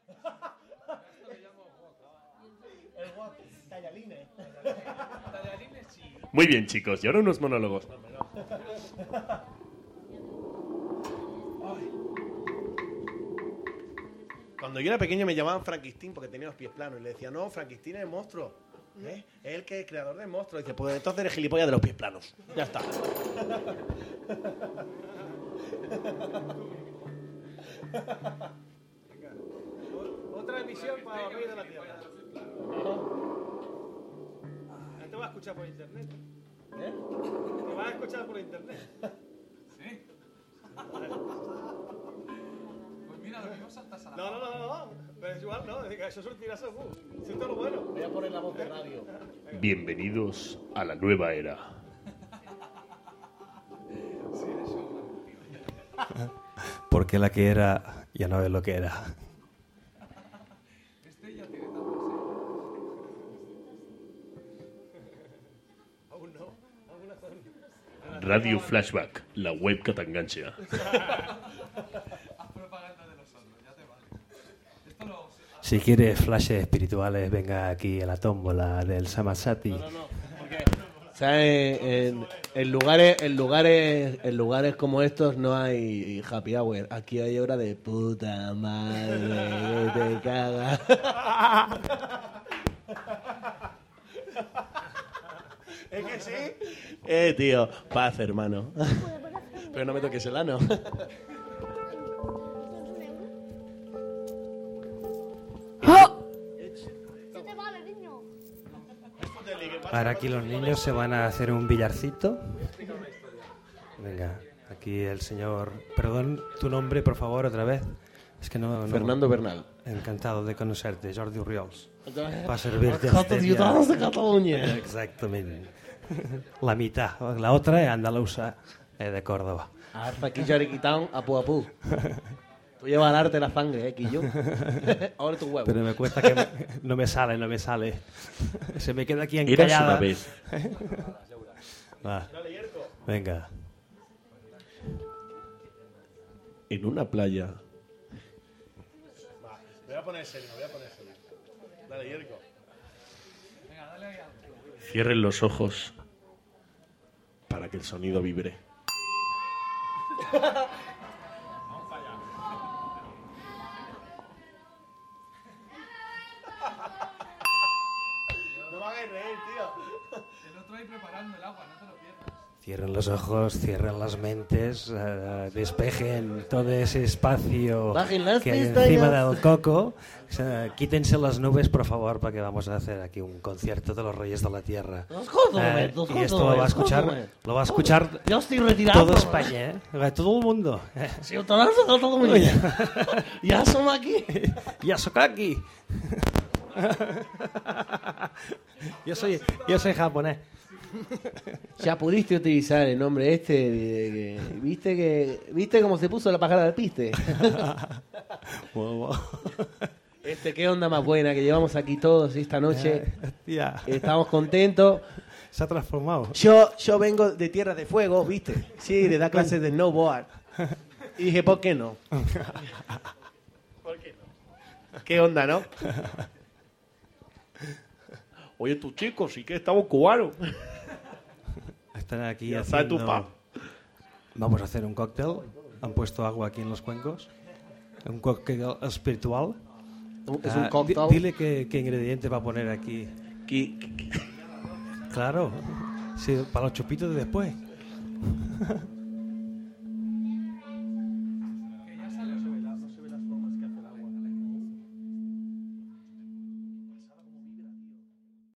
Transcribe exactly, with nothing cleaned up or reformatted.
El wok. Tallarines. Tallarines sí. Muy bien, chicos, y ahora unos monólogos. Cuando yo era pequeño me llamaban Frankenstein porque tenía los pies planos. Y le decía, no, Frankenstein es el monstruo. ¿Eh? Es el que es el creador del monstruo. Y dice, pues entonces eres gilipollas de los pies planos. Ya está. Otra emisión para los reyes de la tierra. Te vas a escuchar por internet. ¿Eh? Te vas a escuchar por internet. ¿Sí? Pues mira, lo mismo saltas a la No, no, no, no. Pero es igual, no. Eso es un tirazo. Uh. Siento lo bueno. Voy a poner la voz de radio. Bienvenidos a la nueva era. Sí, eso. Porque la que era ya no es lo que era. Este ya tiene tanto serie. Aún no. Aún no. Radio Flashback, la web que t'enganxa. Haz propaganda de los otros, ya te vale. Esto lo... Si quiere flashes espirituales, venga aquí a la tómbola del Samasati. No, no, no. Porque, ¿sabes? En, en, lugares, en, lugares, en lugares como estos no hay happy hour. Aquí hay hora de puta madre, que te cagas. ¿Es que sí? Eh, tío, paz, hermano. Pero no me toques el ano. Ahora aquí los niños se van a hacer un billarcito. Venga, aquí el señor... Perdón, tu nombre, por favor, otra vez. Es que no... no... Fernando Bernal. Encantado de conocerte, Jordi Urriols. Para servirte Els quatre ciutadans de Catalunya. Exactamente. La mitad. La otra es andaluza eh, de Córdoba. Hasta aquí Jariquitán, apu apu. Tú llevas al arte la sangre, eh, Quillo. Ahora tu huevo. Pero me cuesta que me- no me sale, no me sale. Se me queda aquí Eras encallada. una vez. Va. Venga. En una playa. Voy a poner serio, voy a poner serio. Dale, Yerko. Venga, dale ahí algo. Cierren los ojos para que el sonido vibre. No me hagáis reír, tío. El otro ahí preparando el agua, no te lo pierdas. Cierren los ojos, cierren las mentes, eh, despejen todo ese espacio Bajen las que hay pestañas. encima del coco. O sea, quítense las nubes, por favor, porque vamos a hacer aquí un concierto de los Reyes de la Tierra. Escúchame, Eh, y esto lo va a escuchar, lo va a escuchar Yo estoy retirado. todo España, ¿eh? Todo el mundo. Eh, Ciutadans de Catalunya. Ya somos aquí. Ya soy aquí. Yo soy, yo soy japonés. Ya pudiste utilizar el nombre este. de- de- ¿Viste que viste cómo se puso la pájara del piste? Este, qué onda más buena que llevamos aquí todos esta noche. Ya, Estamos contentos. se ha transformado. Yo, yo vengo de Tierra de Fuego, ¿viste? Sí, de dar clases de snowboard. Y dije, ¿por qué no? ¿Por qué no? ¿Qué onda, no? Oye, tus chicos, sí que estamos cubanos. Están aquí Ya sabe tu haciendo... pa. Vamos a hacer un cóctel. Han puesto agua aquí en los cuencos. Un cóctel espiritual. Es Ah, un cóctel. di- dile qué, qué ingrediente va a poner aquí. Qui- qui- Claro. Sí, para los chupitos de después.